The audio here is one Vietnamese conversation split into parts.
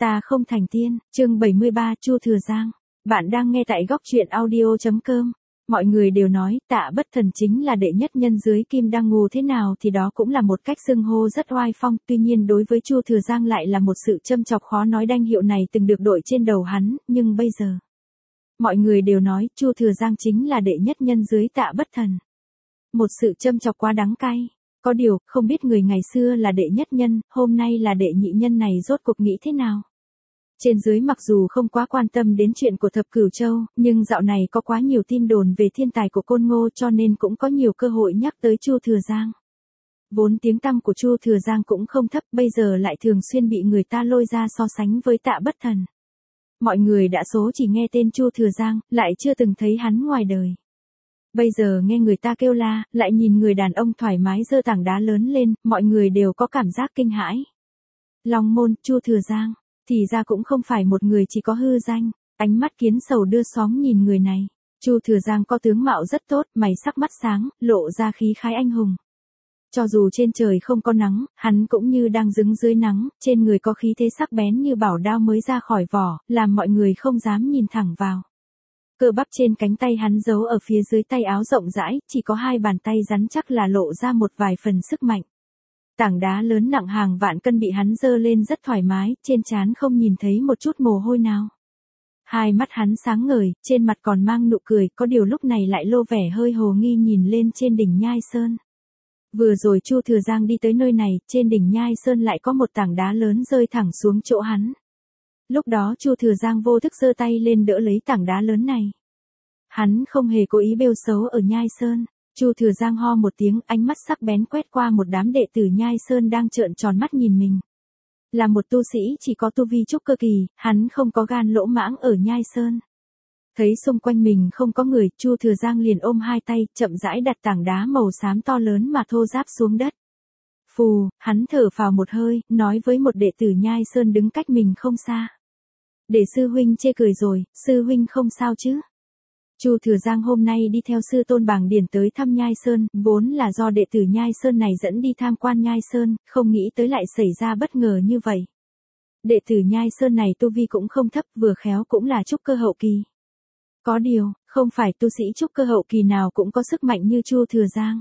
Ta không thành tiên, chương 73 Chu Thừa Giang. Bạn đang nghe tại góc truyện audio.com. Mọi người đều nói Tạ Bất Thần chính là đệ nhất nhân dưới Kim Đăng Ngù, thế nào thì đó cũng là một cách xưng hô rất oai phong, tuy nhiên đối với Chu Thừa Giang lại là một sự châm chọc khó nói. Đanh hiệu này từng được đội trên đầu hắn, nhưng bây giờ mọi người đều nói Chu Thừa Giang chính là đệ nhất nhân dưới Tạ Bất Thần. Một sự châm chọc quá đắng cay. Có điều, không biết người ngày xưa là đệ nhất nhân, hôm nay là đệ nhị nhân này rốt cuộc nghĩ thế nào? Trên dưới mặc dù không quá quan tâm đến chuyện của Thập Cửu Châu, nhưng dạo này có quá nhiều tin đồn về thiên tài của Côn Ngô, cho nên cũng có nhiều cơ hội nhắc tới Chu Thừa Giang. Vốn tiếng tăm của Chu Thừa Giang cũng không thấp, bây giờ lại thường xuyên bị người ta lôi ra so sánh với Tạ Bất Thần. Mọi người đã số chỉ nghe tên Chu Thừa Giang, lại chưa từng thấy hắn ngoài đời. Bây giờ nghe người ta kêu la, lại nhìn người đàn ông thoải mái giơ tảng đá lớn lên, mọi người đều có cảm giác kinh hãi. Long Môn, Chu Thừa Giang, thì ra cũng không phải một người chỉ có hư danh. Ánh mắt Kiến Sầu đưa xóm nhìn người này. Chu Thừa Giang có tướng mạo rất tốt, mày sắc mắt sáng, lộ ra khí khái anh hùng. Cho dù trên trời không có nắng, hắn cũng như đang đứng dưới nắng, trên người có khí thế sắc bén như bảo đao mới ra khỏi vỏ, làm mọi người không dám nhìn thẳng vào. Cơ bắp trên cánh tay hắn giấu ở phía dưới tay áo rộng rãi, chỉ có hai bàn tay rắn chắc là lộ ra một vài phần sức mạnh. Tảng đá lớn nặng hàng vạn cân bị hắn giơ lên rất thoải mái, trên trán không nhìn thấy một chút mồ hôi nào. Hai mắt hắn sáng ngời, trên mặt còn mang nụ cười, có điều lúc này lại lô vẻ hơi hồ nghi nhìn lên trên đỉnh Nhai Sơn. Vừa rồi Chu Thừa Giang đi tới nơi này, trên đỉnh Nhai Sơn lại có một tảng đá lớn rơi thẳng xuống chỗ hắn. Lúc đó Chu Thừa Giang vô thức giơ tay lên đỡ lấy tảng đá lớn này. Hắn không hề cố ý bêu xấu ở Nhai Sơn. Chu Thừa Giang ho một tiếng, ánh mắt sắc bén quét qua một đám đệ tử Nhai Sơn đang trợn tròn mắt nhìn mình. Là một tu sĩ chỉ có tu vi trúc cơ kỳ, hắn không có gan lỗ mãng ở Nhai Sơn. Thấy xung quanh mình không có người, Chu Thừa Giang liền ôm hai tay, chậm rãi đặt tảng đá màu xám to lớn mà thô ráp xuống đất. Phù, hắn thở phào một hơi, nói với một đệ tử Nhai Sơn đứng cách mình không xa. Để sư huynh chê cười rồi, sư huynh không sao chứ? Chu Thừa Giang hôm nay đi theo sư tôn Bàng Điển tới thăm Nhai Sơn, vốn là do đệ tử Nhai Sơn này dẫn đi tham quan Nhai Sơn, không nghĩ tới lại xảy ra bất ngờ như vậy. Đệ tử Nhai Sơn này tu vi cũng không thấp, vừa khéo cũng là trúc cơ hậu kỳ. Có điều, không phải tu sĩ trúc cơ hậu kỳ nào cũng có sức mạnh như Chu Thừa Giang.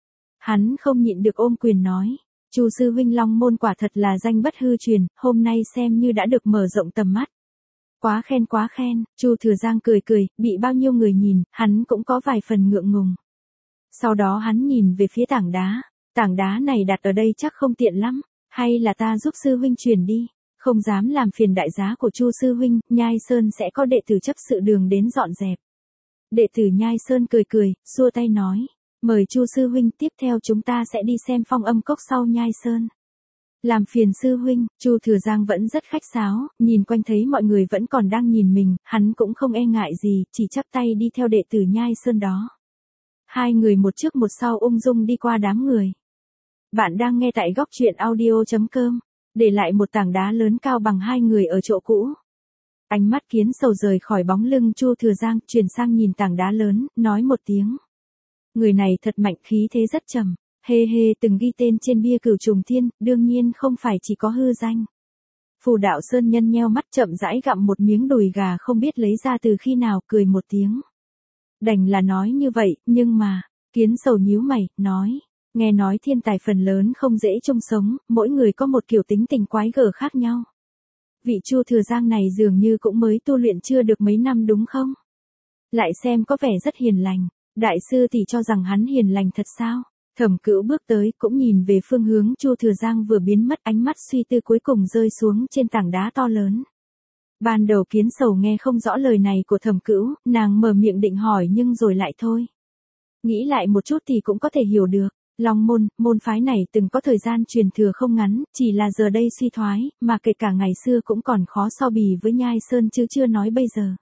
Hắn không nhịn được ôm quyền nói, Chu sư huynh Long Môn quả thật là danh bất hư truyền, hôm nay xem như đã được mở rộng tầm mắt. Quá khen, Chu Thừa Giang cười cười, bị bao nhiêu người nhìn, hắn cũng có vài phần ngượng ngùng. Sau đó hắn nhìn về phía tảng đá này đặt ở đây chắc không tiện lắm, hay là ta giúp sư huynh truyền đi, không dám làm phiền đại giá của Chu sư huynh, Nhai Sơn sẽ có đệ tử chấp sự đường đến dọn dẹp. Đệ tử Nhai Sơn cười cười, xua tay nói, mời Chu sư huynh, tiếp theo chúng ta sẽ đi xem Phong Âm Cốc sau Nhai Sơn. Làm phiền sư huynh, Chu Thừa Giang vẫn rất khách sáo, nhìn quanh thấy mọi người vẫn còn đang nhìn mình, hắn cũng không e ngại gì, chỉ chắp tay đi theo đệ tử Nhai Sơn đó. Hai người một trước một sau ung dung đi qua đám người. Bạn đang nghe tại góc truyện audio.com, để lại một tảng đá lớn cao bằng hai người ở chỗ cũ. Ánh mắt Kiến Sầu rời khỏi bóng lưng Chu Thừa Giang, chuyển sang nhìn tảng đá lớn, nói một tiếng. Người này thật mạnh, khí thế rất trầm. Hê hê, từng ghi tên trên bia Cửu Trùng Thiên, đương nhiên không phải chỉ có hư danh. Phù Đạo Sơn Nhân nheo mắt chậm rãi gặm một miếng đùi gà không biết lấy ra từ khi nào, cười một tiếng. Đành là nói như vậy, nhưng mà, Kiến Sầu nhíu mày, nói, nghe nói thiên tài phần lớn không dễ chung sống, mỗi người có một kiểu tính tình quái gở khác nhau. Vị Chu Thừa Giang này dường như cũng mới tu luyện chưa được mấy năm đúng không? Lại xem có vẻ rất hiền lành, đại sư thì cho rằng hắn hiền lành thật sao? Thẩm Cửu bước tới, cũng nhìn về phương hướng Chu Thừa Giang vừa biến mất, ánh mắt suy tư cuối cùng rơi xuống trên tảng đá to lớn. Ban đầu Kiến Sầu nghe không rõ lời này của Thẩm Cửu, nàng mở miệng định hỏi nhưng rồi lại thôi. Nghĩ lại một chút thì cũng có thể hiểu được, Long Môn, môn phái này từng có thời gian truyền thừa không ngắn, chỉ là giờ đây suy thoái, mà kể cả ngày xưa cũng còn khó so bì với Nhai Sơn chứ chưa nói bây giờ.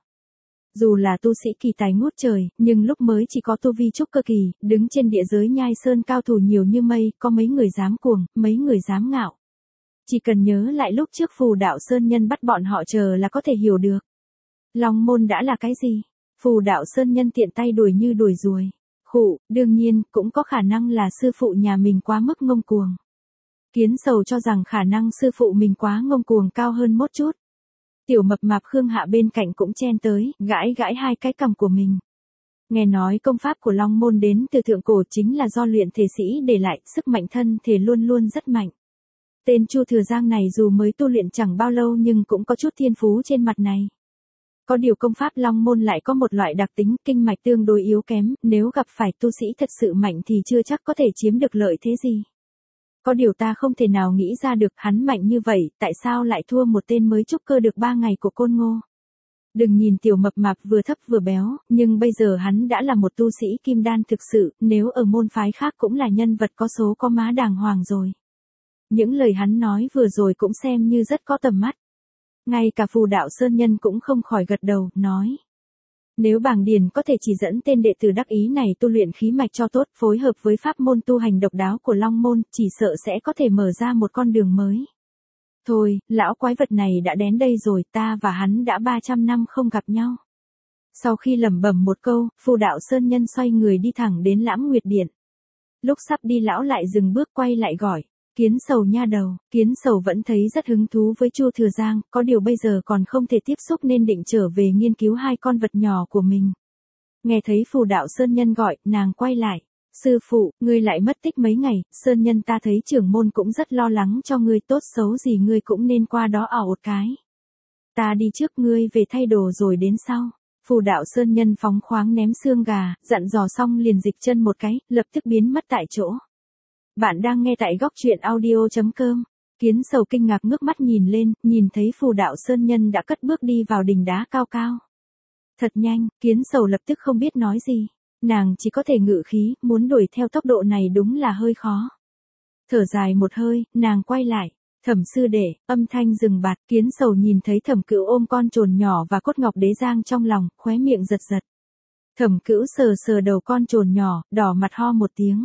Dù là tu sĩ kỳ tài ngút trời, nhưng lúc mới chỉ có tu vi trúc cơ kỳ, đứng trên địa giới Nhai Sơn cao thủ nhiều như mây, có mấy người dám cuồng, mấy người dám ngạo. Chỉ cần nhớ lại lúc trước Phù Đạo Sơn Nhân bắt bọn họ chờ là có thể hiểu được. Long Môn đã là cái gì? Phù Đạo Sơn Nhân tiện tay đuổi như đuổi ruồi. Khụ, đương nhiên, cũng có khả năng là sư phụ nhà mình quá mức ngông cuồng. Kiến Sầu cho rằng khả năng sư phụ mình quá ngông cuồng cao hơn một chút. Tiểu mập mạp Khương Hạ bên cạnh cũng chen tới, gãi gãi hai cái cằm của mình. Nghe nói công pháp của Long Môn đến từ thượng cổ chính là do luyện thể sĩ để lại, sức mạnh thân thể luôn luôn rất mạnh. Tên Chu Thừa Giang này dù mới tu luyện chẳng bao lâu nhưng cũng có chút thiên phú trên mặt này. Có điều công pháp Long Môn lại có một loại đặc tính kinh mạch tương đối yếu kém, nếu gặp phải tu sĩ thật sự mạnh thì chưa chắc có thể chiếm được lợi thế gì. Có điều ta không thể nào nghĩ ra được hắn mạnh như vậy, tại sao lại thua một tên mới trúc cơ được 3 ngày của Côn Ngô. Đừng nhìn tiểu mập mạp vừa thấp vừa béo, nhưng bây giờ hắn đã là một tu sĩ kim đan thực sự, nếu ở môn phái khác cũng là nhân vật có số có má đàng hoàng rồi. Những lời hắn nói vừa rồi cũng xem như rất có tầm mắt. Ngay cả Phù Đạo Sơn Nhân cũng không khỏi gật đầu, nói. Nếu Bàng Điền có thể chỉ dẫn tên đệ tử đắc ý này tu luyện khí mạch cho tốt, phối hợp với pháp môn tu hành độc đáo của Long Môn, chỉ sợ sẽ có thể mở ra một con đường mới. Thôi, lão quái vật này đã đến đây rồi, ta và hắn đã 300 năm không gặp nhau. Sau khi lẩm bẩm một câu, Phù Đạo Sơn Nhân xoay người đi thẳng đến Lãm Nguyệt Điện. Lúc sắp đi lão lại dừng bước quay lại gọi. Kiến Sầu nha đầu, Kiến Sầu vẫn thấy rất hứng thú với Chu Thừa Giang, có điều bây giờ còn không thể tiếp xúc nên định trở về nghiên cứu hai con vật nhỏ của mình. Nghe thấy Phù Đạo Sơn Nhân gọi, nàng quay lại. Sư phụ, ngươi lại mất tích mấy ngày, Sơn Nhân ta thấy trưởng môn cũng rất lo lắng cho ngươi, tốt xấu gì ngươi cũng nên qua đó ảo một cái. Ta đi trước, ngươi về thay đồ rồi đến sau. Phù Đạo Sơn Nhân phóng khoáng ném xương gà, dặn dò xong liền dịch chân một cái, lập tức biến mất tại chỗ. Bạn đang nghe tại góc truyện audio.com. Kiến Sầu kinh ngạc ngước mắt nhìn lên, nhìn thấy Phù Đạo Sơn Nhân đã cất bước đi vào đỉnh đá cao cao. Thật nhanh, Kiến Sầu lập tức không biết nói gì. Nàng chỉ có thể ngự khí, muốn đuổi theo tốc độ này đúng là hơi khó. Thở dài một hơi, nàng quay lại. Thẩm sư đệ, âm thanh dừng bạt, Kiến Sầu nhìn thấy Thẩm Cửu ôm con trồn nhỏ và cốt ngọc đế giang trong lòng, khóe miệng giật giật. Thẩm Cửu sờ sờ đầu con trồn nhỏ, đỏ mặt ho một tiếng.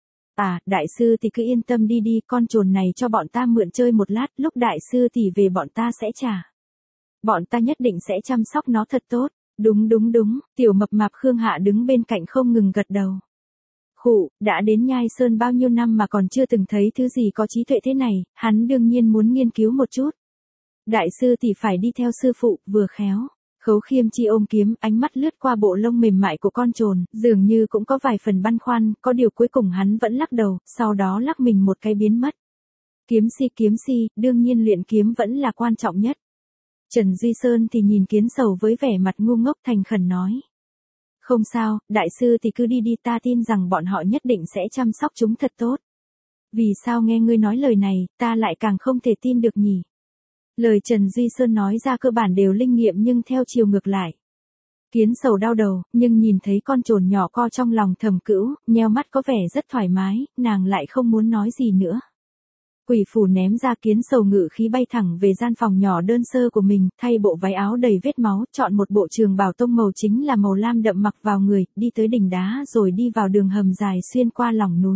À, đại sư thì cứ yên tâm đi đi, con trồn này cho bọn ta mượn chơi một lát, lúc đại sư thì về bọn ta sẽ trả. Bọn ta nhất định sẽ chăm sóc nó thật tốt. Đúng, tiểu mập mạp Khương Hạ đứng bên cạnh không ngừng gật đầu. Khụ, đã đến Nhai Sơn bao nhiêu năm mà còn chưa từng thấy thứ gì có trí tuệ thế này, hắn đương nhiên muốn nghiên cứu một chút. Đại sư thì phải đi theo sư phụ, vừa khéo. Khấu Khiêm Chi ôm kiếm, ánh mắt lướt qua bộ lông mềm mại của con trồn, dường như cũng có vài phần băn khoăn, có điều cuối cùng hắn vẫn lắc đầu, sau đó lắc mình một cái biến mất. Kiếm si, đương nhiên luyện kiếm vẫn là quan trọng nhất. Trần Duy Sơn thì nhìn Kiến Sầu với vẻ mặt ngu ngốc thành khẩn nói. Không sao, đại sư thì cứ đi đi, ta tin rằng bọn họ nhất định sẽ chăm sóc chúng thật tốt. Vì sao nghe ngươi nói lời này, ta lại càng không thể tin được nhỉ? Lời Trần Duy Sơn nói ra cơ bản đều linh nghiệm nhưng theo chiều ngược lại. Kiến Sầu đau đầu, nhưng nhìn thấy con trồn nhỏ co trong lòng Thẩm Cửu, nheo mắt có vẻ rất thoải mái, nàng lại không muốn nói gì nữa. Quỷ phủ ném ra, Kiến Sầu ngự khí bay thẳng về gian phòng nhỏ đơn sơ của mình, thay bộ váy áo đầy vết máu, chọn một bộ trường bào tông màu chính là màu lam đậm mặc vào người, đi tới đỉnh đá rồi đi vào đường hầm dài xuyên qua lòng núi.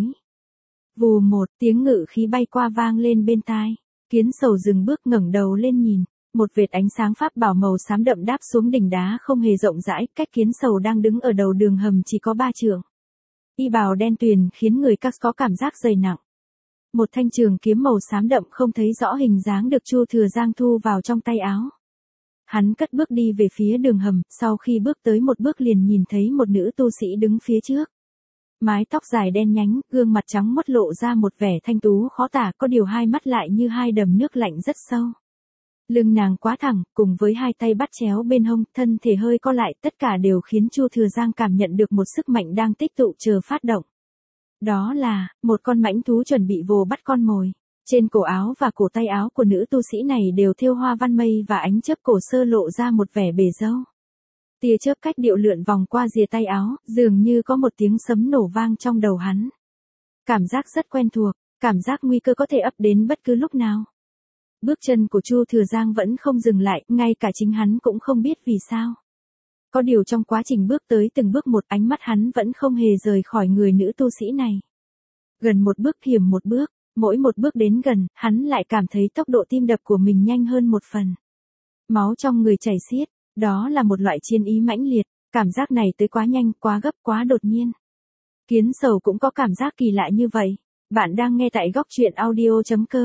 Vù một tiếng ngự khí bay qua vang lên bên tai. Kiến Sầu dừng bước ngẩng đầu lên nhìn, một vệt ánh sáng pháp bảo màu xám đậm đáp xuống đỉnh đá không hề rộng rãi, cách Kiến Sầu đang đứng ở đầu đường hầm chỉ có 3 trượng. Y bào đen tuyền khiến người các có cảm giác dày nặng. Một thanh trường kiếm màu xám đậm không thấy rõ hình dáng được Chu Thừa Giang thu vào trong tay áo. Hắn cất bước đi về phía đường hầm, sau khi bước tới một bước liền nhìn thấy một nữ tu sĩ đứng phía trước. Mái tóc dài đen nhánh, gương mặt trắng muốt lộ ra một vẻ thanh tú khó tả, có điều hai mắt lại như hai đầm nước lạnh rất sâu. Lưng nàng quá thẳng, cùng với hai tay bắt chéo bên hông, thân thể hơi co lại, tất cả đều khiến Chu Thừa Giang cảm nhận được một sức mạnh đang tích tụ chờ phát động. Đó là, một con mãnh thú chuẩn bị vồ bắt con mồi. Trên cổ áo và cổ tay áo của nữ tu sĩ này đều thêu hoa văn mây và ánh chớp cổ sơ lộ ra một vẻ bề dâu. Tia chớp cách điệu lượn vòng qua rìa tay áo, dường như có một tiếng sấm nổ vang trong đầu hắn. Cảm giác rất quen thuộc, cảm giác nguy cơ có thể ập đến bất cứ lúc nào. Bước chân của Chu Thừa Giang vẫn không dừng lại, ngay cả chính hắn cũng không biết vì sao. Có điều trong quá trình bước tới từng bước một, ánh mắt hắn vẫn không hề rời khỏi người nữ tu sĩ này. Gần một bước hiểm một bước, mỗi một bước đến gần, hắn lại cảm thấy tốc độ tim đập của mình nhanh hơn một phần. Máu trong người chảy xiết, đó là một loại chiến ý mãnh liệt, cảm giác này tới quá nhanh, quá gấp, quá đột nhiên. Kiến Sầu cũng có cảm giác kỳ lạ như vậy. Bạn đang nghe tại góc truyện audio.com.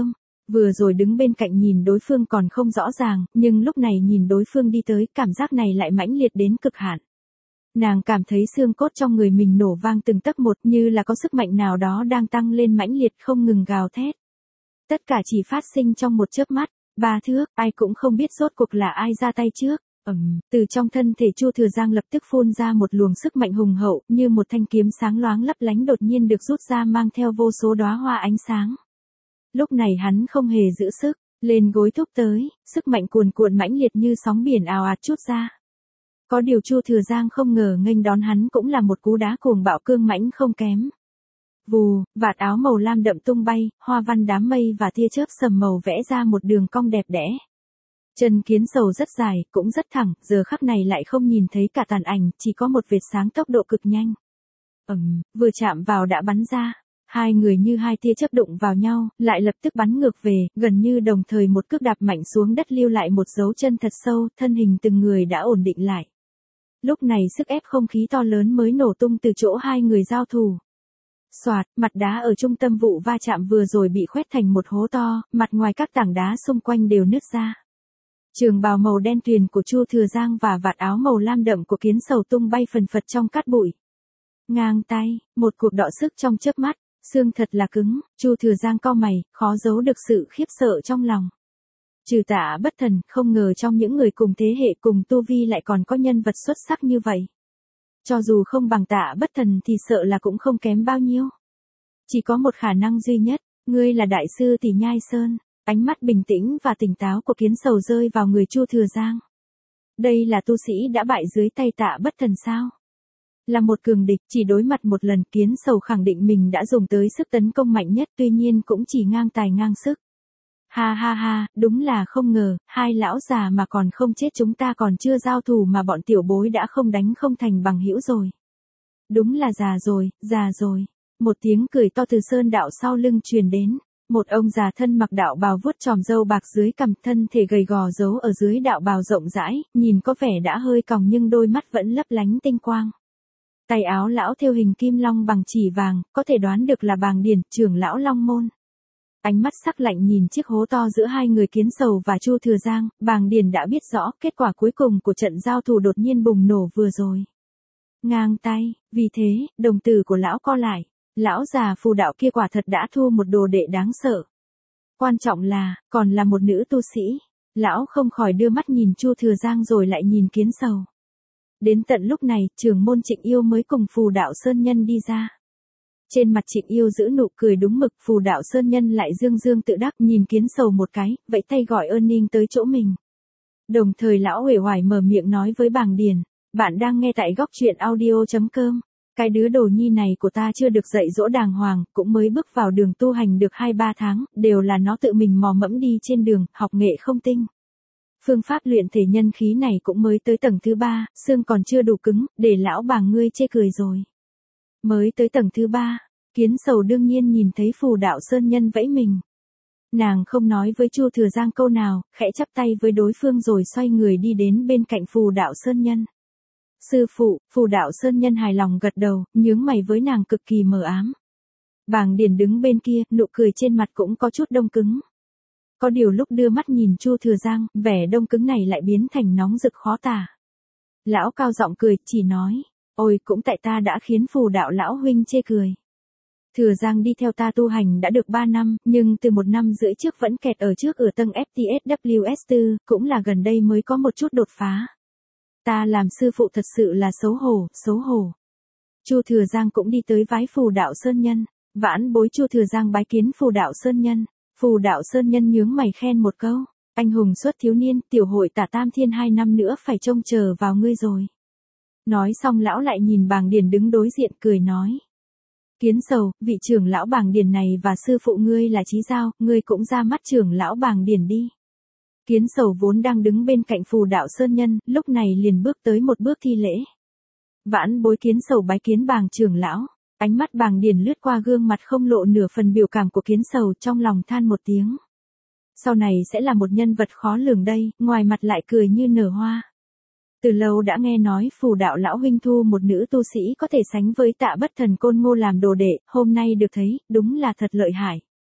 Vừa rồi đứng bên cạnh nhìn đối phương còn không rõ ràng, nhưng lúc này nhìn đối phương đi tới, cảm giác này lại mãnh liệt đến cực hạn. Nàng cảm thấy xương cốt trong người mình nổ vang từng tấc một, như là có sức mạnh nào đó đang tăng lên mãnh liệt không ngừng gào thét. Tất cả chỉ phát sinh trong một chớp mắt, 3 thước, ai cũng không biết rốt cuộc là ai ra tay trước. Từ trong thân thể Chu Thừa Giang lập tức phun ra một luồng sức mạnh hùng hậu, như một thanh kiếm sáng loáng lấp lánh đột nhiên được rút ra mang theo vô số đóa hoa ánh sáng. Lúc này hắn không hề giữ sức, lên gối thúc tới, sức mạnh cuồn cuộn mãnh liệt như sóng biển ào ạt trút ra. Có điều Chu Thừa Giang không ngờ nghênh đón hắn cũng là một cú đá cuồng bạo cương mãnh không kém. Vù, vạt áo màu lam đậm tung bay, hoa văn đám mây và tia chớp sầm màu vẽ ra một đường cong đẹp đẽ. Chân kiến sầu rất dài, cũng rất thẳng, giờ khắc này lại không nhìn thấy cả tàn ảnh, chỉ có một vệt sáng tốc độ cực nhanh. Vừa chạm vào đã bắn ra. Hai người như hai tia chớp đụng vào nhau, lại lập tức bắn ngược về, gần như đồng thời một cước đạp mạnh xuống đất lưu lại một dấu chân thật sâu, thân hình từng người đã ổn định lại. Lúc này sức ép không khí to lớn mới nổ tung từ chỗ hai người giao thủ. Soạt, mặt đá ở trung tâm vụ va chạm vừa rồi bị khoét thành một hố to, mặt ngoài các tảng đá xung quanh đều nứt ra. Trường bào màu đen tuyền của Chu Thừa Giang và vạt áo màu lam đậm của Kiến Sầu tung bay phần phật trong cát bụi. Ngang tay, một cuộc đọ sức trong chớp mắt, xương thật là cứng, Chu Thừa Giang cau mày, khó giấu được sự khiếp sợ trong lòng. Trừ Tạ Bất Thần, không ngờ trong những người cùng thế hệ cùng tu vi lại còn có nhân vật xuất sắc như vậy. Cho dù không bằng Tạ Bất Thần thì sợ là cũng không kém bao nhiêu. Chỉ có một khả năng duy nhất, ngươi là đại sư Tỷ Nhai Sơn. Ánh mắt bình tĩnh và tỉnh táo của Kiến Sầu rơi vào người Chu Thừa Giang. Đây là tu sĩ đã bại dưới tay Tạ Bất Thần sao? Là một cường địch, chỉ đối mặt một lần Kiến Sầu khẳng định mình đã dùng tới sức tấn công mạnh nhất, tuy nhiên cũng chỉ ngang tài ngang sức. Ha ha ha, đúng là không ngờ, hai lão già mà còn không chết chúng ta còn chưa giao thủ mà bọn tiểu bối đã không đánh không thành bằng hữu rồi. Đúng là già rồi. Một tiếng cười to từ sơn đạo sau lưng truyền đến. Một ông già thân mặc đạo bào vuốt chòm râu bạc dưới cằm, thân thể gầy gò giấu ở dưới đạo bào rộng rãi, nhìn có vẻ đã hơi còng nhưng đôi mắt vẫn lấp lánh tinh quang. Tay áo lão thêu hình kim long bằng chỉ vàng, có thể đoán được là Bàng Điển, trưởng lão Long Môn. Ánh mắt sắc lạnh nhìn chiếc hố to giữa hai người Kiến Sầu và Chu Thừa Giang, Bàng Điển đã biết rõ kết quả cuối cùng của trận giao thủ đột nhiên bùng nổ vừa rồi. Ngang tay, vì thế, đồng tử của lão co lại. Lão già phù đạo kia quả thật đã thu một đồ đệ đáng sợ. Quan trọng là, còn là một nữ tu sĩ. Lão không khỏi đưa mắt nhìn Chu Thừa Giang rồi lại nhìn Kiến Sầu. Đến tận lúc này, trưởng môn Trịnh Yêu mới cùng phù đạo Sơn Nhân đi ra. Trên mặt Trịnh Yêu giữ nụ cười đúng mực, phù đạo Sơn Nhân lại dương dương tự đắc nhìn Kiến Sầu một cái, vẫy tay gọi ơn ninh tới chỗ mình. Đồng thời lão uể oải mở miệng nói với Bàng Điển, bạn đang nghe tại góc truyện audio.com. Cái đứa đồ nhi này của ta chưa được dạy dỗ đàng hoàng, cũng mới bước vào đường tu hành được 2-3 tháng, đều là nó tự mình mò mẫm đi trên đường, học nghệ không tinh. Phương pháp luyện thể nhân khí này cũng mới tới tầng thứ 3, xương còn chưa đủ cứng, để lão Bàng ngươi chê cười rồi. Mới tới tầng thứ 3, Kiến Sầu đương nhiên nhìn thấy phù đạo Sơn Nhân vẫy mình. Nàng không nói với Chu Thừa Giang câu nào, khẽ chắp tay với đối phương rồi xoay người đi đến bên cạnh phù đạo Sơn Nhân. Sư phụ, phù đạo Sơn Nhân hài lòng gật đầu, nhướng mày với nàng cực kỳ mờ ám. Bàng Điển đứng bên kia, nụ cười trên mặt cũng có chút đông cứng. Có điều lúc đưa mắt nhìn Chu Thừa Giang, vẻ đông cứng này lại biến thành nóng rực khó tả. Lão cao giọng cười, chỉ nói, ôi cũng tại ta đã khiến phù đạo lão huynh chê cười. Thừa Giang đi theo ta tu hành đã được 3 năm, nhưng từ 1 năm rưỡi trước vẫn kẹt ở trước ở tầng FTSWS4, cũng là gần đây mới có một chút đột phá. Ta làm sư phụ thật sự là xấu hổ. Chu Thừa Giang cũng đi tới vái phù đạo Sơn Nhân, vãn bối Chu Thừa Giang bái kiến phù đạo Sơn Nhân. Phù đạo Sơn Nhân nhướng mày khen một câu, anh hùng xuất thiếu niên, tiểu hội Tả Tam Thiên 2 năm nữa phải trông chờ vào ngươi rồi. Nói xong lão lại nhìn Bàng Điển đứng đối diện cười nói. Kiến Sầu, vị trưởng lão Bàng Điển này và sư phụ ngươi là Chí Giao, ngươi cũng ra mắt trưởng lão Bàng Điển đi. Kiến Sầu vốn đang đứng bên cạnh phù đạo Sơn Nhân, lúc này liền bước tới một bước thi lễ. Vãn bối Kiến Sầu bái kiến Bàng trưởng lão. Ánh mắt Bàng Điển lướt qua gương mặt không lộ nửa phần biểu cảm của Kiến Sầu, trong lòng than một tiếng. Sau này sẽ là một nhân vật khó lường đây, ngoài mặt lại cười như nở hoa. Từ lâu đã nghe nói phù đạo lão huynh thu một nữ tu sĩ có thể sánh với Tạ Bất Thần Côn Ngô làm đồ đệ, hôm nay được thấy, đúng là thật lợi hại.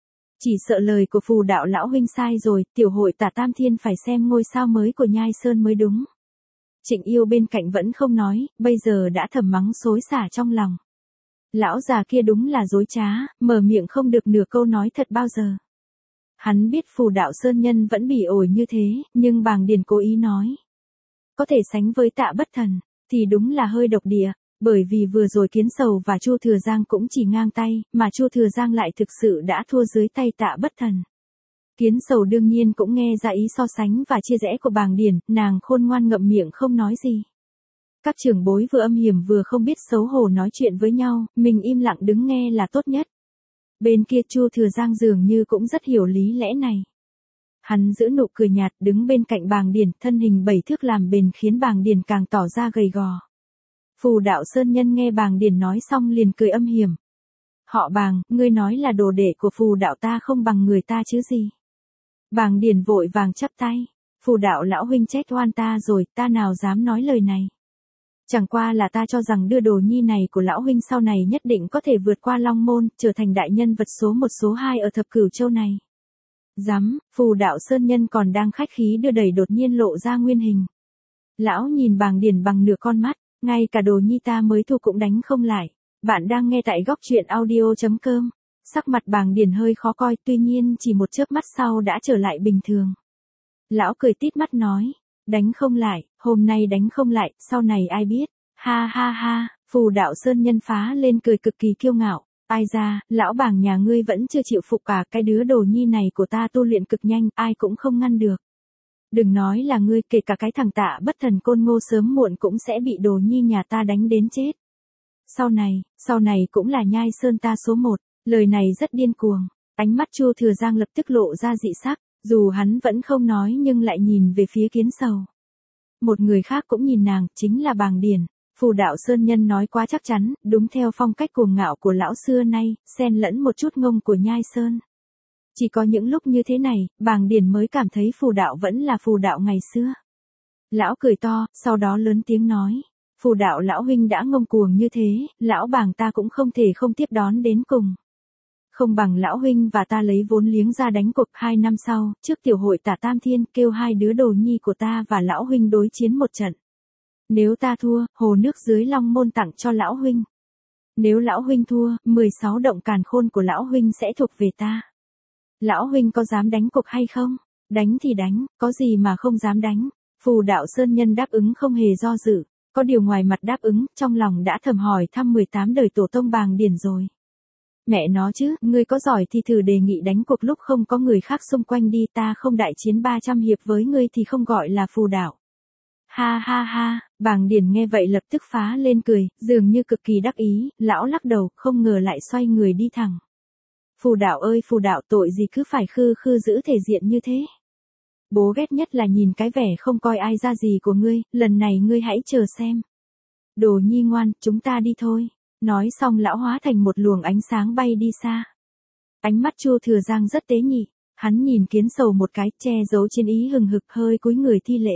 Chỉ sợ lời của phù đạo lão huynh sai rồi, tiểu hội Tả Tam Thiên phải xem ngôi sao mới của Nhai Sơn mới đúng. Trịnh Yêu bên cạnh vẫn không nói, bây giờ đã thầm mắng xối xả trong lòng. Lão già kia đúng là dối trá, mở miệng không được nửa câu nói thật bao giờ. Hắn biết phù đạo sơn nhân vẫn bỉ ổi như thế, nhưng Bàng Điền cố ý nói. Có thể sánh với Tạ Bất Thần, thì đúng là hơi độc địa, bởi vì vừa rồi Kiến Sầu và Chu Thừa Giang cũng chỉ ngang tay, mà Chu Thừa Giang lại thực sự đã thua dưới tay Tạ Bất Thần. Kiến Sầu đương nhiên cũng nghe ra ý so sánh và chia rẽ của Bàng Điền, nàng khôn ngoan ngậm miệng không nói gì. Các trưởng bối vừa âm hiểm vừa không biết xấu hổ nói chuyện với nhau, mình im lặng đứng nghe là tốt nhất. Bên kia Chu Thừa Giang dường như cũng rất hiểu lý lẽ này. Hắn giữ nụ cười nhạt đứng bên cạnh Bàng Điền, thân hình 7 thước làm bền khiến Bàng Điền càng tỏ ra gầy gò. Phù đạo sơn nhân nghe Bàng Điền nói xong liền cười âm hiểm. Họ Bàng, ngươi nói là đồ đệ của phù đạo ta không bằng người ta chứ gì. Bàng Điền vội vàng chắp tay. Phù đạo lão huynh trách oan ta rồi, ta nào dám nói lời này. Chẳng qua là ta cho rằng đưa đồ nhi này của lão huynh sau này nhất định có thể vượt qua Long Môn, trở thành đại nhân vật số 1 số 2 ở thập cửu châu này. Dám, phù đạo sơn nhân còn đang khách khí đưa đẩy đột nhiên lộ ra nguyên hình. Lão nhìn Bàng Điền bằng nửa con mắt, ngay cả đồ nhi ta mới thu cũng đánh không lại. Bạn đang nghe tại góc truyện audio.com. Sắc mặt Bàng Điền hơi khó coi, tuy nhiên chỉ một chớp mắt sau đã trở lại bình thường. Lão cười tít mắt nói, đánh không lại, hôm nay đánh không lại, sau này ai biết. Ha ha ha, phù đạo sơn nhân phá lên cười cực kỳ kiêu ngạo. Ai ra, lão Bàng nhà ngươi vẫn chưa chịu phục cả, cái đứa đồ nhi này của ta tu luyện cực nhanh, ai cũng không ngăn được. Đừng nói là ngươi, kể cả cái thằng Tạ Bất Thần Côn Ngô sớm muộn cũng sẽ bị đồ nhi nhà ta đánh đến chết. Sau này cũng là Nhai Sơn ta số 1, lời này rất điên cuồng. Ánh mắt Chu Thừa Giang lập tức lộ ra dị sắc, dù hắn vẫn không nói nhưng lại nhìn về phía Kiến Sầu. Một người khác cũng nhìn nàng, chính là Bàng Điền. Phù đạo sơn nhân nói quá chắc chắn, đúng theo phong cách cuồng ngạo của lão xưa nay, xen lẫn một chút ngông của Nhai Sơn. Chỉ có những lúc như thế này, Bàng Điền mới cảm thấy phù đạo vẫn là phù đạo ngày xưa. Lão cười to, sau đó lớn tiếng nói. Phù đạo lão huynh đã ngông cuồng như thế, lão Bàng ta cũng không thể không tiếp đón đến cùng. Không bằng lão huynh và ta lấy vốn liếng ra đánh cuộc 2 năm sau, trước tiểu hội Tả Tam Thiên, kêu 2 đứa đồ nhi của ta và lão huynh đối chiến một trận. Nếu ta thua, hồ nước dưới Long Môn tặng cho lão huynh. Nếu lão huynh thua, 16 động càn khôn của lão huynh sẽ thuộc về ta. Lão huynh có dám đánh cuộc hay không? Đánh thì đánh, có gì mà không dám đánh. Phù đạo sơn nhân đáp ứng không hề do dự. Có điều ngoài mặt đáp ứng, trong lòng đã thầm hỏi thăm 18 đời tổ tông Bàng Điền rồi. Mẹ nó chứ, ngươi có giỏi thì thử đề nghị đánh cuộc lúc không có người khác xung quanh đi, ta không đại chiến 300 hiệp với ngươi thì không gọi là phù đạo. Ha ha ha, Bàng Điền nghe vậy lập tức phá lên cười, dường như cực kỳ đắc ý, lão lắc đầu, không ngờ lại xoay người đi thẳng. Phù đạo ơi phù đạo, tội gì cứ phải khư khư giữ thể diện như thế. Bố ghét nhất là nhìn cái vẻ không coi ai ra gì của ngươi, lần này ngươi hãy chờ xem. Đồ nhi ngoan, chúng ta đi thôi. Nói xong lão hóa thành một luồng ánh sáng bay đi xa. Ánh mắt Chu Thừa Giang rất tế nhị, hắn nhìn Kiến Sầu một cái, che giấu chiến ý hừng hực, hơi cúi người thi lễ.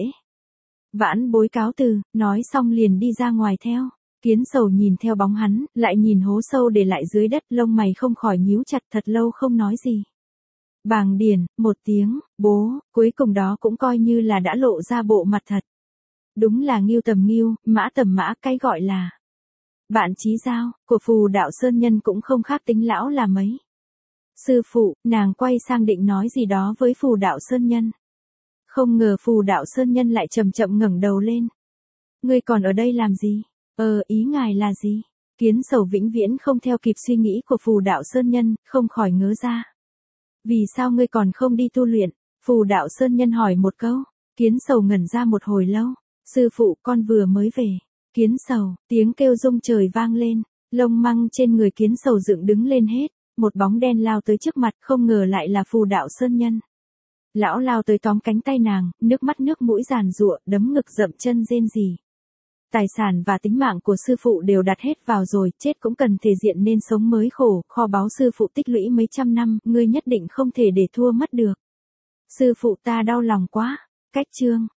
Vãn bối cáo từ, nói xong liền đi ra ngoài theo. Kiến Sầu nhìn theo bóng hắn, lại nhìn hố sâu để lại dưới đất, lông mày không khỏi nhíu chặt, thật lâu không nói gì. Bàng Điền, một tiếng, bố, cuối cùng đó cũng coi như là đã lộ ra bộ mặt thật. Đúng là Ngưu tầm Ngưu, Mã tầm Mã, cái gọi là bạn chí giao, của phù đạo sơn nhân cũng không khác tính lão là mấy. Sư phụ, nàng quay sang định nói gì đó với phù đạo sơn nhân. Không ngờ phù đạo sơn nhân lại chậm chậm ngẩng đầu lên. Ngươi còn ở đây làm gì? Ý ngài là gì? Kiến Sầu vĩnh viễn không theo kịp suy nghĩ của phù đạo sơn nhân, không khỏi ngớ ra. Vì sao ngươi còn không đi tu luyện? Phù đạo sơn nhân hỏi một câu. Kiến Sầu ngẩn ra một hồi lâu. Sư phụ, con vừa mới về. Kiến Sầu, tiếng kêu rung trời vang lên, lông măng trên người Kiến Sầu dựng đứng lên hết, một bóng đen lao tới trước mặt, không ngờ lại là phù đạo sơn nhân. Lão lao tới tóm cánh tay nàng, nước mắt nước mũi giàn giụa, đấm ngực dậm chân rên rỉ. Tài sản và tính mạng của sư phụ đều đặt hết vào rồi, chết cũng cần thể diện nên sống mới khổ, kho báu sư phụ tích lũy mấy trăm năm, ngươi nhất định không thể để thua mất được. Sư phụ ta đau lòng quá. Cách chương